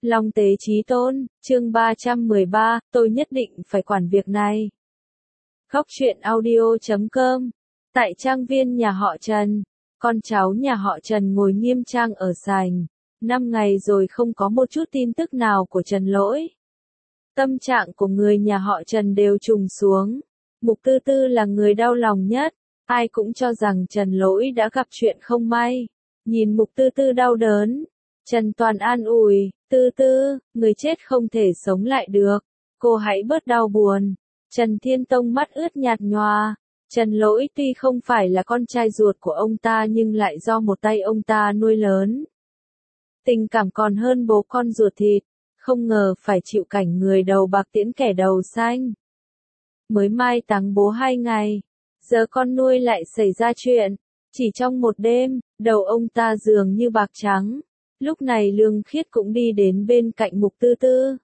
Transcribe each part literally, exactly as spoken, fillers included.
Long tế chí tôn, chương ba trăm mười ba, tôi nhất định phải quản việc này. Góc truyện audio chấm com. Tại trang viên nhà họ Trần, con cháu nhà họ Trần ngồi nghiêm trang ở sảnh. Năm ngày rồi không có một chút tin tức nào của Trần Lỗi. Tâm trạng của người nhà họ Trần đều trùng xuống. Mục Tư Tư là người đau lòng nhất. Ai cũng cho rằng Trần Lỗi đã gặp chuyện không may. Nhìn Mục Tư Tư đau đớn, Trần Toàn an ủi, Tư Tư, người chết không thể sống lại được. Cô hãy bớt đau buồn. Trần Thiên Tông mắt ướt nhạt nhòa. Trần Lỗi tuy không phải là con trai ruột của ông ta nhưng lại do một tay ông ta nuôi lớn. Tình cảm còn hơn bố con ruột thịt. Không ngờ phải chịu cảnh người đầu bạc tiễn kẻ đầu xanh. Mới mai táng bố hai ngày. Giờ con nuôi lại xảy ra chuyện. Chỉ trong một đêm, đầu ông ta dường như bạc trắng. Lúc này Lương Khiết cũng đi đến bên cạnh Mục Tư Tư.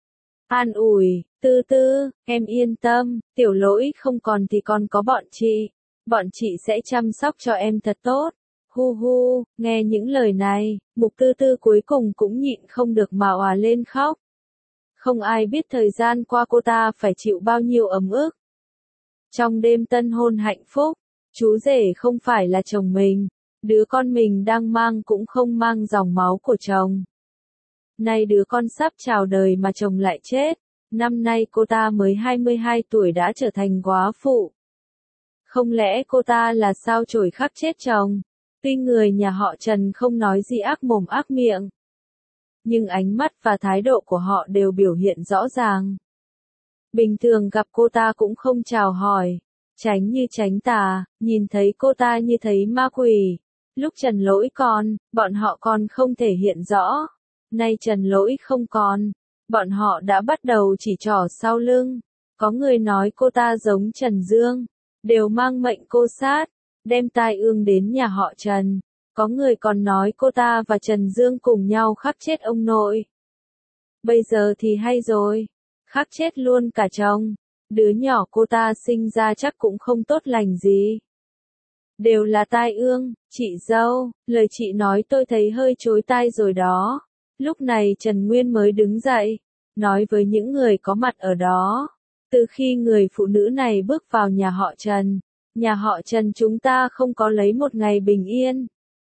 An ủi, Tư Tư, em yên tâm, Tiểu Lỗi không còn thì còn có bọn chị. Bọn chị sẽ chăm sóc cho em thật tốt. Hu hu, nghe những lời này, Mục Tư Tư cuối cùng cũng nhịn không được mà òa lên khóc. Không ai biết thời gian qua cô ta phải chịu bao nhiêu ấm ức. Trong đêm tân hôn hạnh phúc, chú rể không phải là chồng mình. Đứa con mình đang mang cũng không mang dòng máu của chồng. Nay đứa con sắp chào đời mà chồng lại chết. Năm nay cô ta mới hai mươi hai tuổi đã trở thành góa phụ. Không lẽ cô ta là sao chổi khắc chết chồng? Tuy người nhà họ Trần không nói gì ác mồm ác miệng, nhưng ánh mắt và thái độ của họ đều biểu hiện rõ ràng. Bình thường gặp cô ta cũng không chào hỏi, tránh như tránh tà, nhìn thấy cô ta như thấy ma quỷ. Lúc Trần Lỗi còn, bọn họ còn không thể hiện rõ. Nay Trần Lỗi không còn, bọn họ đã bắt đầu chỉ trỏ sau lưng. Có người nói cô ta giống Trần Dương, đều mang mệnh cô sát, đem tai ương đến nhà họ Trần. Có người còn nói cô ta và Trần Dương cùng nhau khắc chết ông nội. Bây giờ thì hay rồi, khắc chết luôn cả chồng. Đứa nhỏ cô ta sinh ra chắc cũng không tốt lành gì. Đều là tai ương, chị dâu, lời chị nói tôi thấy hơi chối tai rồi đó. Lúc này Trần Nguyên mới đứng dậy, nói với những người có mặt ở đó. Từ khi người phụ nữ này bước vào nhà họ Trần, nhà họ Trần chúng ta không có lấy một ngày bình yên.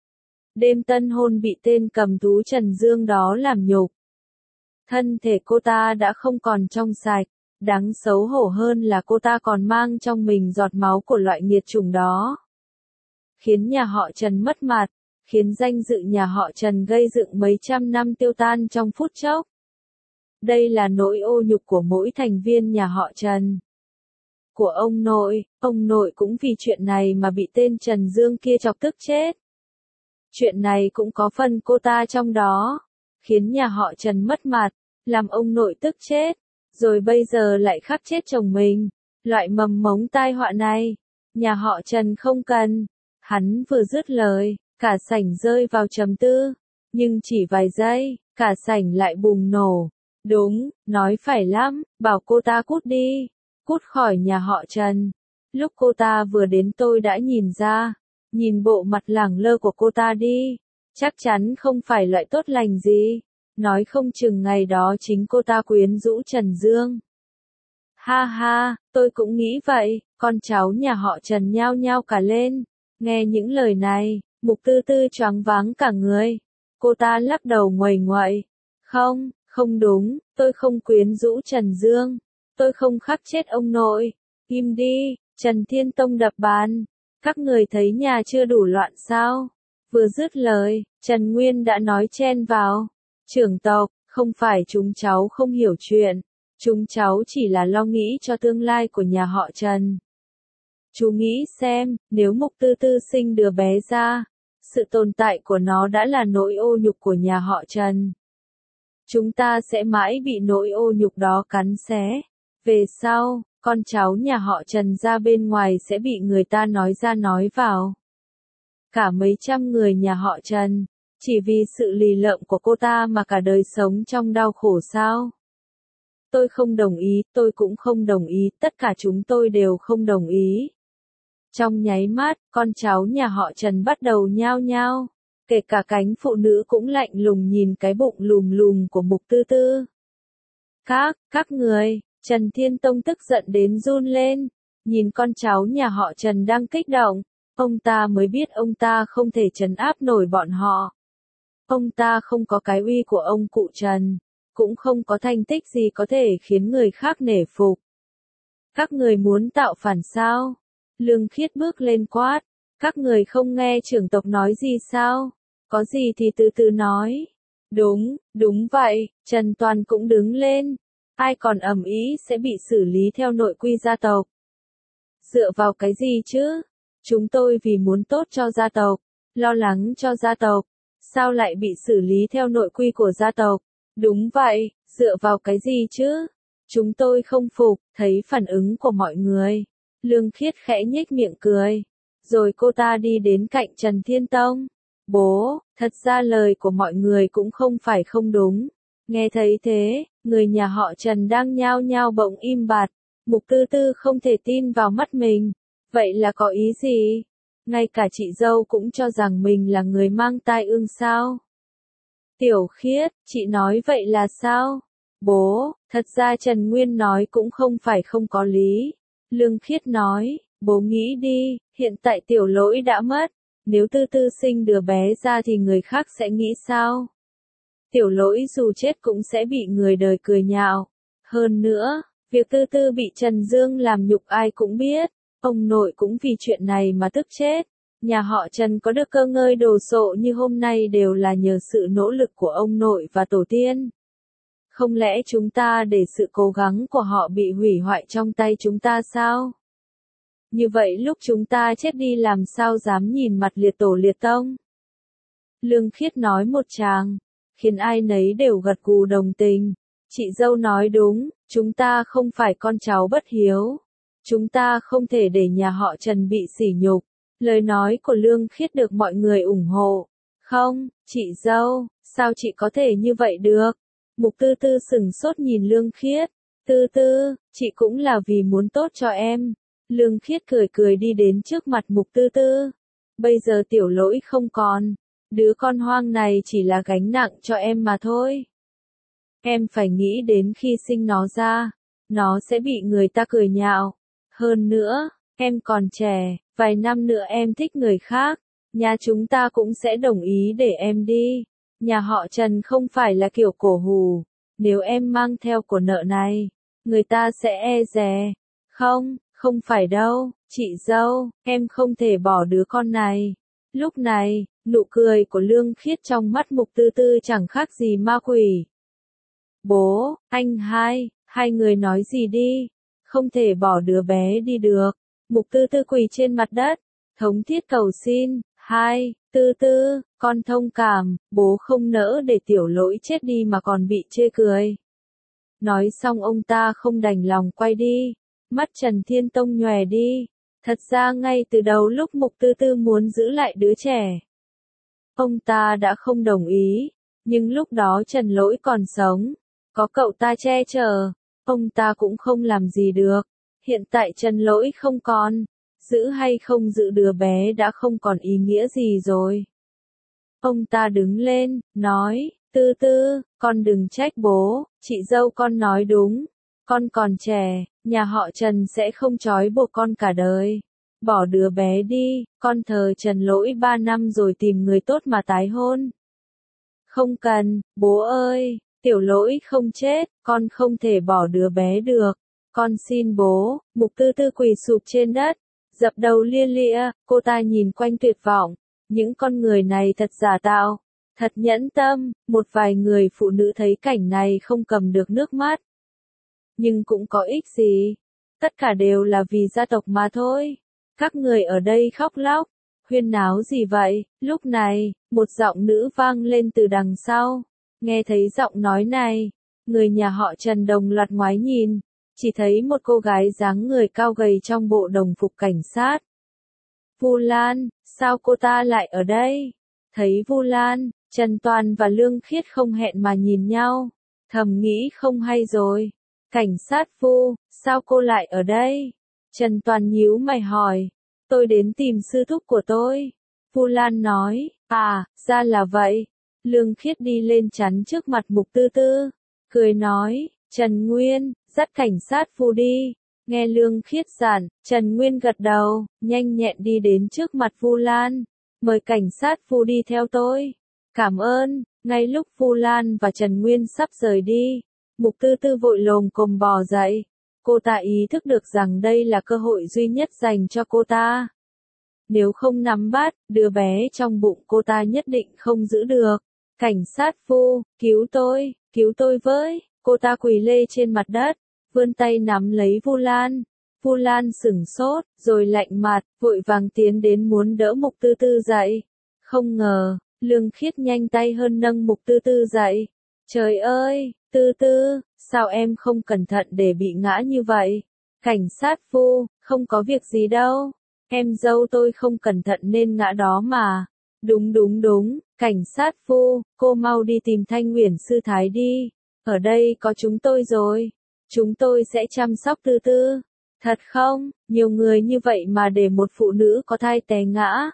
Đêm tân hôn bị tên cầm thú Trần Dương đó làm nhục. Thân thể cô ta đã không còn trong sạch, đáng xấu hổ hơn là cô ta còn mang trong mình giọt máu của loại nghiệt chủng đó. Khiến nhà họ Trần mất mặt, khiến danh dự nhà họ Trần gây dựng mấy trăm năm tiêu tan trong phút chốc. Đây là nỗi ô nhục của mỗi thành viên nhà họ Trần. Của ông nội, ông nội cũng vì chuyện này mà bị tên Trần Dương kia chọc tức chết. Chuyện này cũng có phần cô ta trong đó, khiến nhà họ Trần mất mặt, làm ông nội tức chết, rồi bây giờ lại khắc chết chồng mình. Loại mầm mống tai họa này, nhà họ Trần không cần. Hắn vừa dứt lời, cả sảnh rơi vào trầm tư, nhưng chỉ vài giây, cả sảnh lại bùng nổ. Đúng, nói phải lắm, bảo cô ta cút đi, cút khỏi nhà họ Trần. Lúc cô ta vừa đến tôi đã nhìn ra, nhìn bộ mặt lẳng lơ của cô ta đi, chắc chắn không phải loại tốt lành gì. Nói không chừng ngày đó chính cô ta quyến rũ Trần Dương. Ha ha, tôi cũng nghĩ vậy, con cháu nhà họ Trần nhao nhao cả lên. Nghe những lời này, Mục Tư Tư choáng váng cả người. Cô ta lắc đầu nguầy nguậy. Không, không đúng, tôi không quyến rũ Trần Dương. Tôi không khắc chết ông nội. Im đi, Trần Thiên Tông đập bàn. Các người thấy nhà chưa đủ loạn sao? Vừa dứt lời, Trần Nguyên đã nói chen vào. Trưởng tộc, không phải chúng cháu không hiểu chuyện. Chúng cháu chỉ là lo nghĩ cho tương lai của nhà họ Trần. Chú nghĩ xem, nếu Mục Tư Tư sinh đứa bé ra, sự tồn tại của nó đã là nỗi ô nhục của nhà họ Trần. Chúng ta sẽ mãi bị nỗi ô nhục đó cắn xé. Về sau, con cháu nhà họ Trần ra bên ngoài sẽ bị người ta nói ra nói vào. Cả mấy trăm người nhà họ Trần, chỉ vì sự lì lợm của cô ta mà cả đời sống trong đau khổ sao? Tôi không đồng ý, tôi cũng không đồng ý, tất cả chúng tôi đều không đồng ý. Trong nháy mắt, con cháu nhà họ Trần bắt đầu nhao nhao Kể cả cánh phụ nữ cũng lạnh lùng nhìn cái bụng lùm lùm của Mục Tư Tư. Các, các người, Trần Thiên Tông tức giận đến run lên, nhìn con cháu nhà họ Trần đang kích động, ông ta mới biết ông ta không thể trấn áp nổi bọn họ. Ông ta không có cái uy của ông cụ Trần, cũng không có thành tích gì có thể khiến người khác nể phục. Các người muốn tạo phản sao? Lương Khiết bước lên quát, các người không nghe trưởng tộc nói gì sao? Có gì thì từ từ nói. Đúng, đúng vậy, Trần Toàn cũng đứng lên. Ai còn ầm ĩ sẽ bị xử lý theo nội quy gia tộc. Dựa vào cái gì chứ? Chúng tôi vì muốn tốt cho gia tộc, lo lắng cho gia tộc, sao lại bị xử lý theo nội quy của gia tộc? Đúng vậy, dựa vào cái gì chứ? Chúng tôi không phục, thấy phản ứng của mọi người. Lương Khiết khẽ nhếch miệng cười. Rồi cô ta đi đến cạnh Trần Thiên Tông. Bố, thật ra lời của mọi người cũng không phải không đúng. Nghe thấy thế, người nhà họ Trần đang nhao nhao bỗng im bặt. Mục Tư Tư không thể tin vào mắt mình. Vậy là có ý gì? Ngay cả chị dâu cũng cho rằng mình là người mang tai ương sao? Tiểu Khiết, chị nói vậy là sao? Bố, thật ra Trần Nguyên nói cũng không phải không có lý. Lương Khiết nói, bố nghĩ đi, hiện tại Tiểu Lỗi đã mất. Nếu Tư Tư sinh đứa bé ra thì người khác sẽ nghĩ sao? Tiểu Lỗi dù chết cũng sẽ bị người đời cười nhạo. Hơn nữa, việc Tư Tư bị Trần Dương làm nhục ai cũng biết. Ông nội cũng vì chuyện này mà tức chết. Nhà họ Trần có được cơ ngơi đồ sộ như hôm nay đều là nhờ sự nỗ lực của ông nội và tổ tiên. Không lẽ chúng ta để sự cố gắng của họ bị hủy hoại trong tay chúng ta sao? Như vậy lúc chúng ta chết đi làm sao dám nhìn mặt liệt tổ liệt tông? Lương Khiết nói một tràng, khiến ai nấy đều gật gù đồng tình. Chị dâu nói đúng, chúng ta không phải con cháu bất hiếu. Chúng ta không thể để nhà họ Trần bị sỉ nhục. Lời nói của Lương Khiết được mọi người ủng hộ. Không, chị dâu, sao chị có thể như vậy được? Mục Tư Tư sửng sốt nhìn Lương Khiết. Tư Tư, chị cũng là vì muốn tốt cho em. Lương Khiết cười cười đi đến trước mặt Mục Tư Tư. Bây giờ Tiểu Lỗi không còn. Đứa con hoang này chỉ là gánh nặng cho em mà thôi. Em phải nghĩ đến khi sinh nó ra, nó sẽ bị người ta cười nhạo. Hơn nữa, em còn trẻ, vài năm nữa em thích người khác, nhà chúng ta cũng sẽ đồng ý để em đi. Nhà họ Trần không phải là kiểu cổ hủ, nếu em mang theo của nợ này, người ta sẽ e dè. Không, không phải đâu, chị dâu, em không thể bỏ đứa con này. Lúc này, nụ cười của Lương Khiết trong mắt Mục Tư Tư chẳng khác gì ma quỷ. Bố, anh hai, hai người nói gì đi, không thể bỏ đứa bé đi được. Mục Tư Tư quỳ trên mặt đất, thống thiết cầu xin, hai, Tư Tư, con thông cảm, bố không nỡ để Tiểu Lỗi chết đi mà còn bị chê cười. Nói xong ông ta không đành lòng quay đi, mắt Trần Thiên Tông nhòe đi. Thật ra ngay từ đầu lúc Mục Tư Tư muốn giữ lại đứa trẻ, ông ta đã không đồng ý, nhưng lúc đó Trần Lỗi còn sống, có cậu ta che chở, ông ta cũng không làm gì được. Hiện tại Trần Lỗi không còn, giữ hay không giữ đứa bé đã không còn ý nghĩa gì rồi. Ông ta đứng lên, nói, Tư Tư, con đừng trách bố, chị dâu con nói đúng, con còn trẻ, nhà họ Trần sẽ không trói buộc con cả đời. Bỏ đứa bé đi, con thờ Trần Lỗi ba năm rồi tìm người tốt mà tái hôn. Không cần, bố ơi, Tiểu Lỗi không chết, con không thể bỏ đứa bé được. Con xin bố. Mục Tư Tư quỳ sụp trên đất, dập đầu lia lịa, cô ta nhìn quanh tuyệt vọng. Những con người này thật giả tạo, thật nhẫn tâm. Một vài người phụ nữ thấy cảnh này không cầm được nước mắt. Nhưng cũng có ích gì, tất cả đều là vì gia tộc mà thôi. Các người ở đây khóc lóc, huyên náo gì vậy? Lúc này, một giọng nữ vang lên từ đằng sau. Nghe thấy giọng nói này, người nhà họ Trần đồng loạt ngoái nhìn, chỉ thấy một cô gái dáng người cao gầy trong bộ đồng phục cảnh sát. Vu Lan, sao cô ta lại ở đây? Thấy Vu Lan, Trần Toàn và Lương Khiết không hẹn mà nhìn nhau, thầm nghĩ không hay rồi. Cảnh sát Vu, sao cô lại ở đây? Trần Toàn nhíu mày hỏi, tôi đến tìm sư thúc của tôi. Vu Lan nói, à, ra là vậy. Lương Khiết đi lên chắn trước mặt Mục Tư Tư, cười nói, Trần Nguyên, dắt cảnh sát Vu đi. Nghe Lương Khiết dặn, Trần Nguyên gật đầu, nhanh nhẹn đi đến trước mặt Vu Lan, mời cảnh sát Vu đi theo tôi. Cảm ơn. Ngay lúc Vu Lan và Trần Nguyên sắp rời đi, Mục Tư Tư vội lồm cồm bò dậy. Cô ta ý thức được rằng đây là cơ hội duy nhất dành cho cô ta. Nếu không nắm bắt, đứa bé trong bụng cô ta nhất định không giữ được. Cảnh sát Vu, cứu tôi, cứu tôi với. Cô ta quỳ lê trên mặt đất, vươn tay nắm lấy Vu Lan. Vu Lan sửng sốt, rồi lạnh mặt, vội vàng tiến đến muốn đỡ Mục Tư Tư dậy. Không ngờ, Lương Khiết nhanh tay hơn nâng Mục Tư Tư dậy. Trời ơi, Tư Tư, sao em không cẩn thận để bị ngã như vậy? Cảnh sát Vu, không có việc gì đâu. Em dâu tôi không cẩn thận nên ngã đó mà. Đúng đúng đúng, cảnh sát Vu, cô mau đi tìm Thanh Uyển sư thái đi. Ở đây có chúng tôi rồi. Chúng tôi sẽ chăm sóc Tư Tư. Thật không? Nhiều người như vậy mà để một phụ nữ có thai té ngã.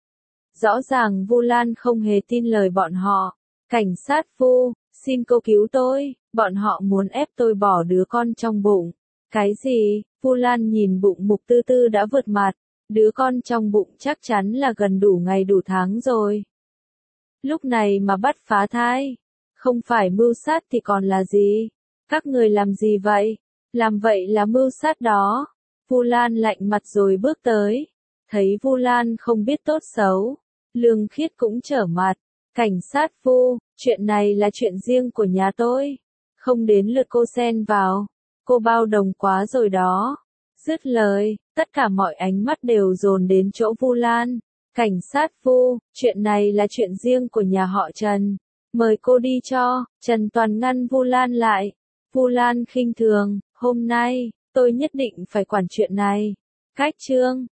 Rõ ràng Vu Lan không hề tin lời bọn họ. Cảnh sát Vu, xin cô cứu tôi, bọn họ muốn ép tôi bỏ đứa con trong bụng. Cái gì? Vu Lan nhìn bụng Mục Tư Tư đã vượt mặt. Đứa con trong bụng chắc chắn là gần đủ ngày đủ tháng rồi. Lúc này mà bắt phá thai. Không phải mưu sát thì còn là gì? Các người làm gì vậy? Làm vậy là mưu sát đó. Vu Lan lạnh mặt rồi bước tới. Thấy Vu Lan không biết tốt xấu, Lương Khiết cũng trở mặt. Cảnh sát Vu, chuyện này là chuyện riêng của nhà tôi. Không đến lượt cô xen vào. Cô bao đồng quá rồi đó. Dứt lời, tất cả mọi ánh mắt đều dồn đến chỗ Vu Lan. Cảnh sát Vu, chuyện này là chuyện riêng của nhà họ Trần. Mời cô đi cho. Trần Toàn ngăn Vu Lan lại. Vu Lan khinh thường, hôm nay, tôi nhất định phải quản chuyện này. Cách chương